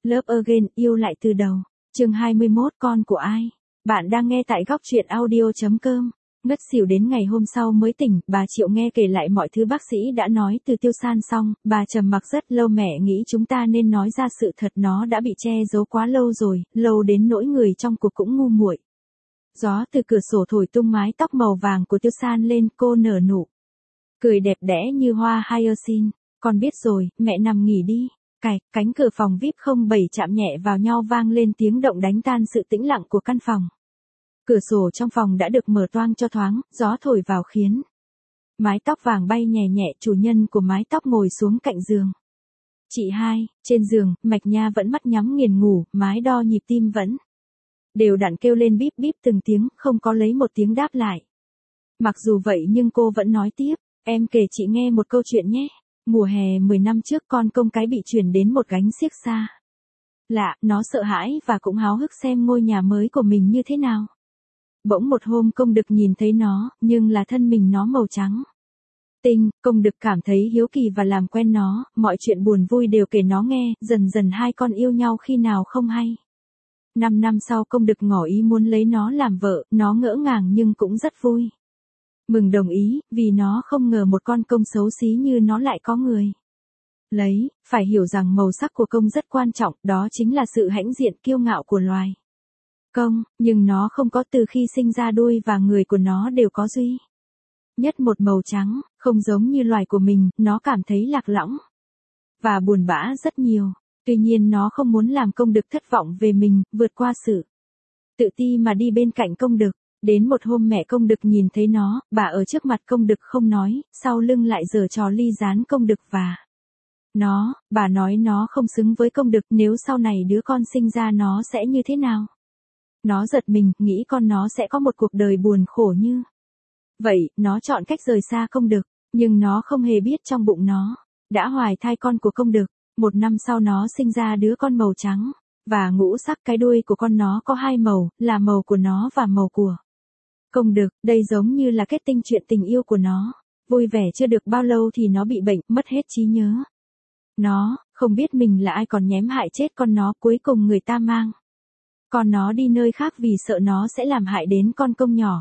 Love Again, yêu lại từ đầu. Chương 21, con của ai? Bạn đang nghe tại góc truyện audio.com. Ngất xỉu đến ngày hôm sau mới tỉnh, bà Triệu nghe kể lại mọi thứ bác sĩ đã nói từ Tiêu San xong, bà trầm mặc rất lâu. Mẹ nghĩ chúng ta nên nói ra sự thật, nó đã bị che giấu quá lâu rồi, lâu đến nỗi người trong cuộc cũng ngu muội. Gió từ cửa sổ thổi tung mái tóc màu vàng của Tiêu San lên, cô nở nụ cười đẹp đẽ như hoa hyacinth. Con biết rồi, mẹ nằm nghỉ đi. Cánh cửa phòng VIP 07 chạm nhẹ vào nhau, vang lên tiếng động đánh tan sự tĩnh lặng của căn phòng. Cửa sổ trong phòng đã được mở toang cho thoáng, gió thổi vào khiến mái tóc vàng bay nhẹ nhẹ. Chủ nhân của mái tóc ngồi xuống cạnh giường. Chị hai, trên giường, Mạch Nha vẫn mắt nhắm nghiền ngủ, mái đo nhịp tim vẫn đều đặn kêu lên bíp bíp từng tiếng, không có lấy một tiếng đáp lại. Mặc dù vậy nhưng cô vẫn nói tiếp, em kể chị nghe một câu chuyện nhé. Mùa hè 10 năm trước, con công cái bị chuyển đến một gánh xiếc xa lạ, nó sợ hãi và cũng háo hức xem ngôi nhà mới của mình như thế nào. Bỗng một hôm công đực nhìn thấy nó, nhưng là thân mình nó màu trắng tinh. Công đực cảm thấy hiếu kỳ và làm quen nó, mọi chuyện buồn vui đều kể nó nghe, dần dần hai con yêu nhau khi nào không hay. 5 năm sau, công đực ngỏ ý muốn lấy nó làm vợ, nó ngỡ ngàng nhưng cũng rất vui mừng đồng ý, vì nó không ngờ một con công xấu xí như nó lại có người lấy. Phải hiểu rằng màu sắc của công rất quan trọng, đó chính là sự hãnh diện kiêu ngạo của loài công, nhưng nó không có. Từ khi sinh ra, đuôi và người của nó đều có duy nhất một màu trắng, không giống như loài của mình. Nó cảm thấy lạc lõng và buồn bã rất nhiều. Tuy nhiên nó không muốn làm công đực thất vọng về mình, vượt qua sự tự ti mà đi bên cạnh công đực. Đến một hôm mẹ công đực nhìn thấy nó, bà ở trước mặt công đực không nói, sau lưng lại giở trò ly gián công đực và nó. Bà nói nó không xứng với công đực, nếu sau này đứa con sinh ra nó sẽ như thế nào. Nó giật mình, nghĩ con nó sẽ có một cuộc đời buồn khổ như vậy. Nó chọn cách rời xa công đực, nhưng nó không hề biết trong bụng nó đã hoài thai con của công đực. 1 năm sau nó sinh ra đứa con màu trắng và ngũ sắc. Cái đuôi của con nó có 2 màu, là màu của nó và màu của công đực. Đây giống như là kết tinh chuyện tình yêu của nó. Vui vẻ chưa được bao lâu thì nó bị bệnh, mất hết trí nhớ. Nó không biết mình là ai, còn nhém hại chết con nó. Cuối cùng người ta mang con nó đi nơi khác vì sợ nó sẽ làm hại đến con công nhỏ.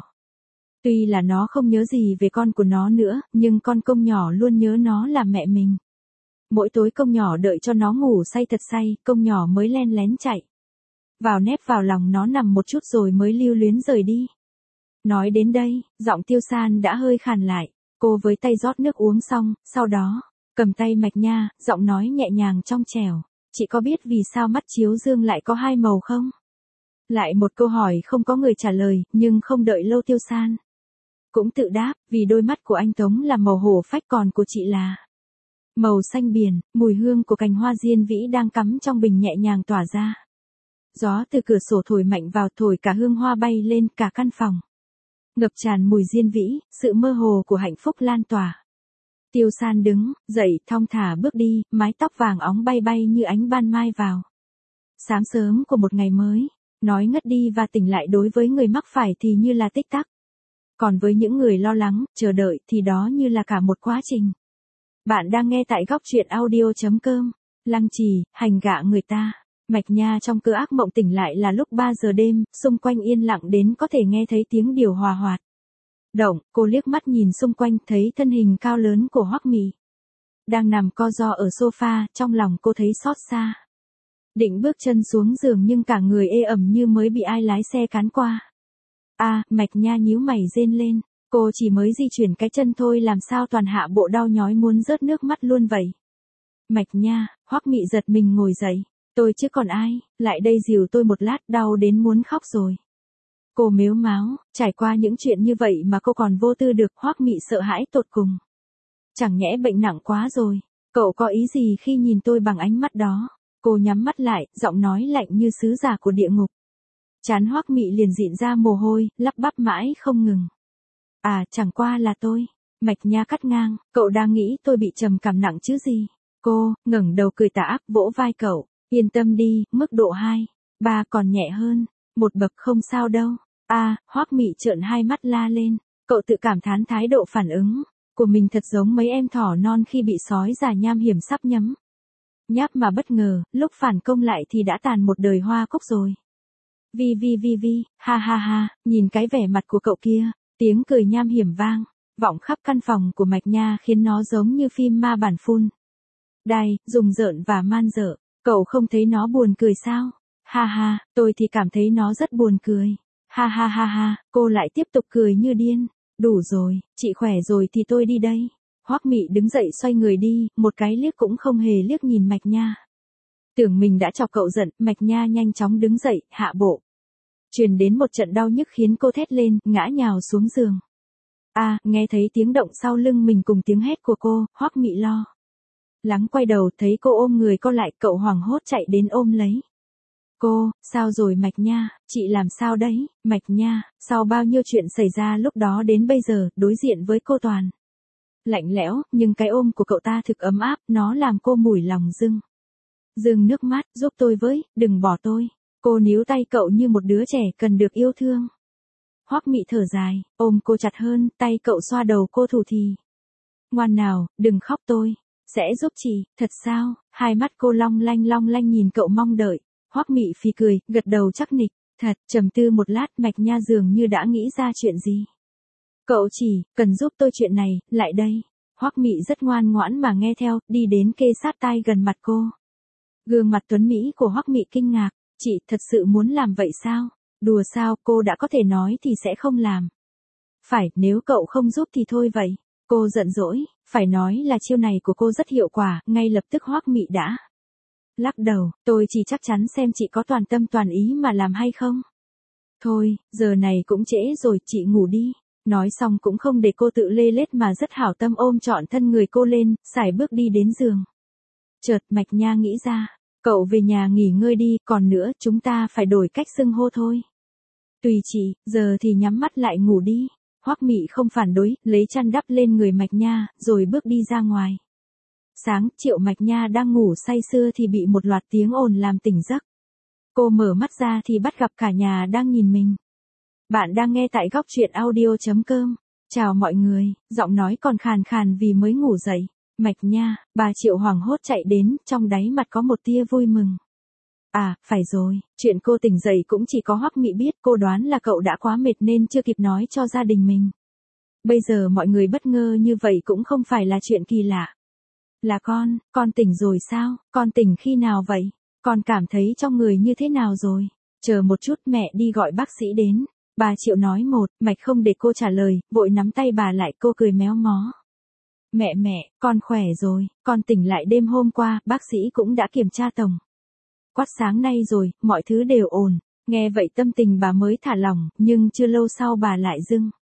Tuy là nó không nhớ gì về con của nó nữa, nhưng con công nhỏ luôn nhớ nó là mẹ mình. Mỗi tối công nhỏ đợi cho nó ngủ say thật say, công nhỏ mới len lén chạy vào nép vào lòng nó nằm một chút rồi mới lưu luyến rời đi. Nói đến đây, giọng Tiêu San đã hơi khàn lại. Cô với tay rót nước uống xong, sau đó cầm tay Mạch Nha, giọng nói nhẹ nhàng trong trẻo. Chị có biết vì sao mắt chiếu dương lại có 2 màu không? Lại một câu hỏi không có người trả lời, nhưng không đợi lâu Tiêu San cũng tự đáp, vì đôi mắt của anh Tống là màu hổ phách, còn của chị là màu xanh biển. Mùi hương của cành hoa diên vĩ đang cắm trong bình nhẹ nhàng tỏa ra. Gió từ cửa sổ thổi mạnh vào, thổi cả hương hoa bay lên, cả căn phòng ngập tràn mùi diên vĩ, sự mơ hồ của hạnh phúc lan tỏa. Tiêu San đứng dậy, thong thả bước đi, mái tóc vàng óng bay bay như ánh ban mai vào sáng sớm của một ngày mới. Nói ngất đi và tỉnh lại đối với người mắc phải thì như là tích tắc, còn với những người lo lắng, chờ đợi thì đó như là cả một quá trình. Bạn đang nghe tại góc truyện audio.com. Lăng trì, hành gạ người ta. Mạch Nha trong cơn ác mộng tỉnh lại là lúc 3 giờ đêm, xung quanh yên lặng đến có thể nghe thấy tiếng điều hòa hoạt động. Cô liếc mắt nhìn xung quanh, thấy thân hình cao lớn của Hoắc Mị đang nằm co ro ở sofa. Trong lòng cô thấy xót xa, định bước chân xuống giường nhưng cả người ê ẩm như mới bị ai lái xe cán qua. Mạch Nha nhíu mày rên lên. Cô chỉ mới di chuyển cái chân thôi, làm sao toàn hạ bộ đau nhói muốn rớt nước mắt luôn vậy. Mạch Nha, Hoắc Mị giật mình ngồi dậy. Tôi chứ còn ai, lại đây dìu tôi một lát, đau đến muốn khóc rồi. Cô mếu máo, trải qua những chuyện như vậy mà cô còn vô tư được. Hoắc Mị sợ hãi tột cùng. Chẳng nhẽ bệnh nặng quá rồi. Cậu có ý gì khi nhìn tôi bằng ánh mắt đó? Cô nhắm mắt lại, giọng nói lạnh như sứ giả của địa ngục. Trán Hoắc Mị liền dịn ra mồ hôi, lắp bắp mãi không ngừng. Chẳng qua là tôi. Mạch Nha cắt ngang, cậu đang nghĩ tôi bị trầm cảm nặng chứ gì? Cô ngẩng đầu cười tà ác vỗ vai cậu. Yên tâm đi, mức độ 2, 3 còn nhẹ hơn. 1 bậc không sao đâu. Hoắc Mị trợn hai mắt la lên. Cậu tự cảm thán thái độ phản ứng của mình thật giống mấy em thỏ non khi bị sói già nham hiểm sắp nhắm Nháp mà bất ngờ, lúc phản công lại thì đã tàn một đời hoa cúc rồi. Vi, ha ha ha, nhìn cái vẻ mặt của cậu kia, tiếng cười nham hiểm vang, vọng khắp căn phòng của Mạch Nha khiến nó giống như phim ma bản phun. Đài, rùng rợn và man dợ, cậu không thấy nó buồn cười sao? Ha ha, tôi thì cảm thấy nó rất buồn cười. Ha ha ha ha, cô lại tiếp tục cười như điên. Đủ rồi, chị khỏe rồi thì tôi đi đây. Hoắc Mị đứng dậy xoay người đi, một cái liếc cũng không hề liếc nhìn Mạch Nha. Tưởng mình đã chọc cậu giận, Mạch Nha nhanh chóng đứng dậy, hạ bộ. Truyền đến một trận đau nhức khiến cô thét lên, ngã nhào xuống giường. Nghe thấy tiếng động sau lưng mình cùng tiếng hét của cô, Hoắc Mị lo lắng quay đầu thấy cô ôm người cô lại, cậu hoảng hốt chạy đến ôm lấy. Cô, sao rồi Mạch Nha, chị làm sao đấy? Mạch Nha, sau bao nhiêu chuyện xảy ra lúc đó đến bây giờ, đối diện với cô toàn lạnh lẽo, nhưng cái ôm của cậu ta thực ấm áp, nó làm cô mủi lòng rưng nước mắt, giúp tôi với, đừng bỏ tôi. Cô níu tay cậu như một đứa trẻ cần được yêu thương. Hoắc Mị thở dài, ôm cô chặt hơn, tay cậu xoa đầu cô thủ thì. Ngoan nào, đừng khóc tôi sẽ giúp chị, thật sao? Hai mắt cô long lanh nhìn cậu mong đợi. Hoắc Mị phì cười, gật đầu chắc nịch. Thật, trầm tư một lát, Mạch Nha dường như đã nghĩ ra chuyện gì. Cậu chỉ cần giúp tôi chuyện này, lại đây. Hoắc Mị rất ngoan ngoãn mà nghe theo, đi đến kê sát tai gần mặt cô. Gương mặt tuấn mỹ của Hoắc Mị kinh ngạc, chị thật sự muốn làm vậy sao? Đùa sao, cô đã có thể nói thì sẽ không làm. Phải, nếu cậu không giúp thì thôi vậy. Cô giận dỗi, phải nói là chiêu này của cô rất hiệu quả, ngay lập tức Hoắc Mị đã lắc đầu, tôi chỉ chắc chắn xem chị có toàn tâm toàn ý mà làm hay không. Thôi, giờ này cũng trễ rồi, chị ngủ đi. Nói xong cũng không để cô tự lê lết mà rất hảo tâm ôm trọn thân người cô lên, sải bước đi đến giường. Chợt Mạch Nha nghĩ ra, cậu về nhà nghỉ ngơi đi, còn nữa chúng ta phải đổi cách xưng hô thôi. Tùy chị, giờ thì nhắm mắt lại ngủ đi. Hoắc Mị không phản đối, lấy chăn đắp lên người Mạch Nha, rồi bước đi ra ngoài. Sáng, Triệu Mạch Nha đang ngủ say sưa thì bị một loạt tiếng ồn làm tỉnh giấc. Cô mở mắt ra thì bắt gặp cả nhà đang nhìn mình. Bạn đang nghe tại góc truyện audio.com. Chào mọi người, giọng nói còn khàn khàn vì mới ngủ dậy. Mạch Nha, bà Triệu hoảng hốt chạy đến, trong đáy mặt có một tia vui mừng. Phải rồi, chuyện cô tỉnh dậy cũng chỉ có Hoắc Mị biết, cô đoán là cậu đã quá mệt nên chưa kịp nói cho gia đình mình. Bây giờ mọi người bất ngờ như vậy cũng không phải là chuyện kỳ lạ. Là con tỉnh rồi sao? Con tỉnh khi nào vậy? Con cảm thấy trong người như thế nào rồi? Chờ một chút, mẹ đi gọi bác sĩ đến. Bà Triệu nói một mạch không để cô trả lời, vội nắm tay bà lại, cô cười méo mó. Mẹ, con khỏe rồi, con tỉnh lại đêm hôm qua, bác sĩ cũng đã kiểm tra tổng quát sáng nay rồi, mọi thứ đều ổn. Nghe vậy tâm tình bà mới thả lỏng, nhưng chưa lâu sau bà lại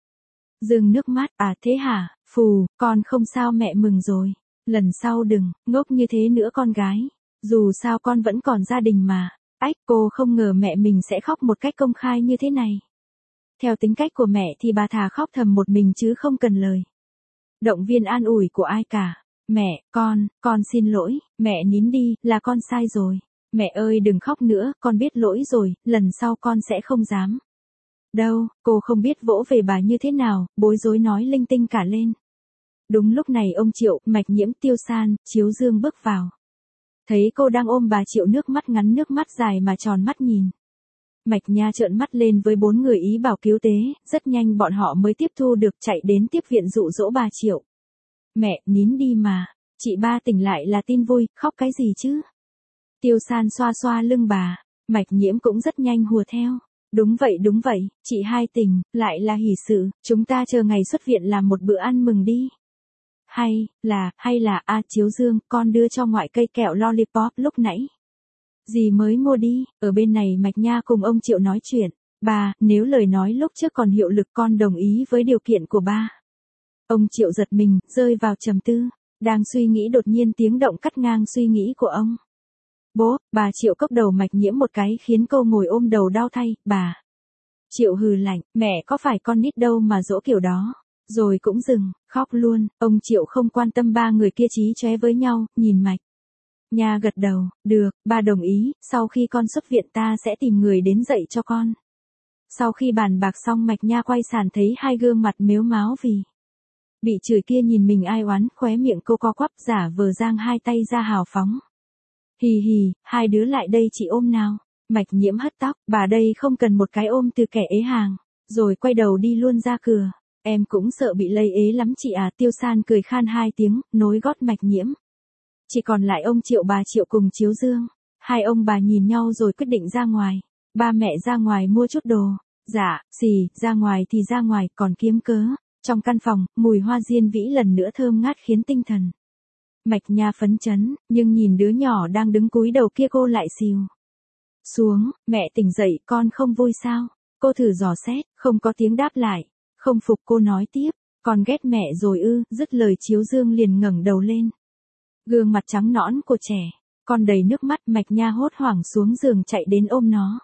rưng nước mắt. Thế hả? Phù, con không sao, mẹ mừng rồi. Lần sau đừng ngốc như thế nữa con gái. Dù sao con vẫn còn gia đình mà. Cô không ngờ mẹ mình sẽ khóc một cách công khai như thế này. Theo tính cách của mẹ thì bà thà khóc thầm một mình chứ không cần lời động viên an ủi của ai cả. Mẹ, con xin lỗi, mẹ nín đi, là con sai rồi. Mẹ ơi đừng khóc nữa, con biết lỗi rồi, lần sau con sẽ không dám. Đâu, cô không biết vỗ về bà như thế nào, bối rối nói linh tinh cả lên. Đúng lúc này ông Triệu, Mạch Nhiễm, Tiêu San, Chiếu Dương bước vào. Thấy cô đang ôm bà Triệu, nước mắt ngắn nước mắt dài mà tròn mắt nhìn. Mạch Nha trợn mắt lên với 4 người ý bảo cứu tế, rất nhanh bọn họ mới tiếp thu được, chạy đến tiếp viện dụ dỗ bà Triệu. Mẹ, nín đi mà, chị ba tỉnh lại là tin vui, khóc cái gì chứ? Tiêu San xoa xoa lưng bà, Mạch Nhiễm cũng rất nhanh hùa theo. Đúng vậy, chị hai tỉnh, lại là hỷ sự, chúng ta chờ ngày xuất viện làm một bữa ăn mừng đi. Hay là, Chiếu Dương, con đưa cho ngoại cây kẹo lollipop lúc nãy. Dì mới mua đi, ở bên này Mạch Nha cùng ông Triệu nói chuyện. Bà, nếu lời nói lúc trước còn hiệu lực con đồng ý với điều kiện của ba. Ông Triệu giật mình, rơi vào trầm tư. Đang suy nghĩ đột nhiên tiếng động cắt ngang suy nghĩ của ông. Bố, bà Triệu cốc đầu Mạch Nhiễm một cái khiến cô ngồi ôm đầu đau thay. Bà Triệu hừ lạnh, mẹ có phải con nít đâu mà dỗ kiểu đó. Rồi cũng dừng, khóc luôn. Ông Triệu không quan tâm ba người kia chí chóe với nhau, nhìn Mạch Nha gật đầu, được, ba đồng ý, sau khi con xuất viện ta sẽ tìm người đến dạy cho con. Sau khi bàn bạc xong Mạch Nha quay sàn thấy hai gương mặt mếu máo vì bị chửi kia nhìn mình ai oán, khóe miệng cô co quắp giả vờ giang hai tay ra hào phóng. Hì hì, hai đứa lại đây chị ôm nào. Mạch Nhiễm hất tóc, bà đây không cần một cái ôm từ kẻ ế hàng. Rồi quay đầu đi luôn ra cửa. Em cũng sợ bị lây ế lắm chị à. Tiêu San cười khan hai tiếng, nối gót Mạch Nhiễm. Chỉ còn lại ông Triệu bà Triệu cùng Chiếu Dương. Hai ông bà nhìn nhau rồi quyết định ra ngoài. Ba mẹ ra ngoài mua chút đồ. Dạ, ra ngoài thì ra ngoài, còn kiếm cớ. Trong căn phòng, mùi hoa diên vĩ lần nữa thơm ngát khiến tinh thần Mạch Nha phấn chấn, nhưng nhìn đứa nhỏ đang đứng cúi đầu kia cô lại xìu xuống. Mẹ tỉnh dậy, con không vui sao? Cô thử dò xét, không có tiếng đáp lại. Không phục cô nói tiếp, con ghét mẹ rồi ư? Dứt lời Chiếu Dương liền ngẩng đầu lên. Gương mặt trắng nõn của trẻ, con đầy nước mắt. Mạch Nha hốt hoảng xuống giường chạy đến ôm nó.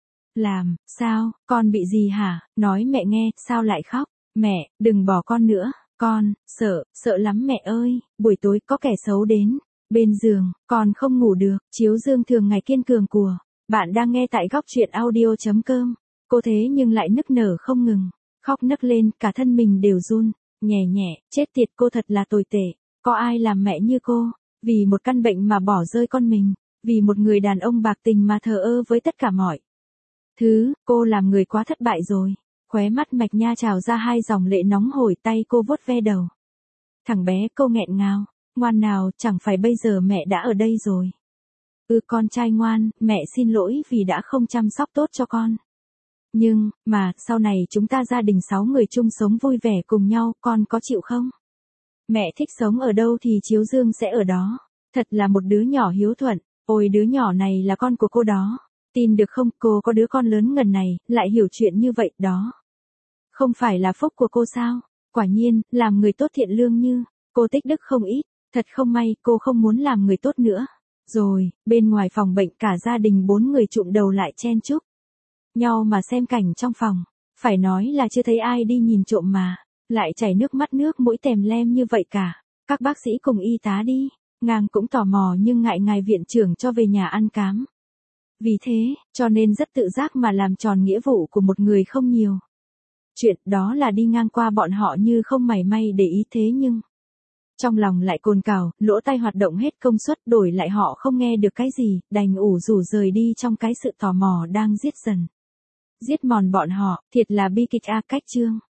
Sao, con bị gì hả? Nói mẹ nghe, sao lại khóc? Mẹ, đừng bỏ con nữa, con, sợ lắm mẹ ơi, buổi tối có kẻ xấu đến. Bên giường, con không ngủ được. Chiếu Dương thường ngày kiên cường của. Bạn đang nghe tại góc truyện audio.com. Cô thế nhưng lại nức nở không ngừng. Khóc nấc lên, cả thân mình đều run. Nhẹ, chết tiệt, cô thật là tồi tệ. Có ai làm mẹ như cô? Vì một căn bệnh mà bỏ rơi con mình. Vì một người đàn ông bạc tình mà thờ ơ với tất cả mọi thứ, cô làm người quá thất bại rồi. Khóe mắt Mạch Nha trào ra hai dòng lệ nóng hổi, tay cô vuốt ve đầu thằng bé, cô nghẹn ngào. Ngoan nào, chẳng phải bây giờ mẹ đã ở đây rồi. Con trai ngoan, mẹ xin lỗi vì đã không chăm sóc tốt cho con. Nhưng, mà, sau này chúng ta gia đình 6 người chung sống vui vẻ cùng nhau, con có chịu không? Mẹ thích sống ở đâu thì Chiếu Dương sẽ ở đó. Thật là một đứa nhỏ hiếu thuận. Ôi, đứa nhỏ này là con của cô đó. Tin được không, cô có đứa con lớn ngần này, lại hiểu chuyện như vậy đó. Không phải là phúc của cô sao? Quả nhiên, làm người tốt thiện lương như cô tích đức không ít. Thật không may, cô không muốn làm người tốt nữa. Rồi, bên ngoài phòng bệnh cả gia đình 4 người chụm đầu lại chen chúc nhau mà xem cảnh trong phòng. Phải nói là chưa thấy ai đi nhìn trộm mà lại chảy nước mắt nước mũi tèm lem như vậy cả. Các bác sĩ cùng y tá đi ngang cũng tò mò nhưng ngại ngài viện trưởng cho về nhà ăn cám. Vì thế, cho nên rất tự giác mà làm tròn nghĩa vụ của một người không nhiều chuyện, đó là đi ngang qua bọn họ như không mảy may để ý. Thế nhưng trong lòng lại cồn cào, lỗ tai hoạt động hết công suất, đổi lại họ không nghe được cái gì, đành ủ rủ rời đi trong cái sự tò mò đang giết mòn bọn họ. Thiệt là bi kịch a. Cách chương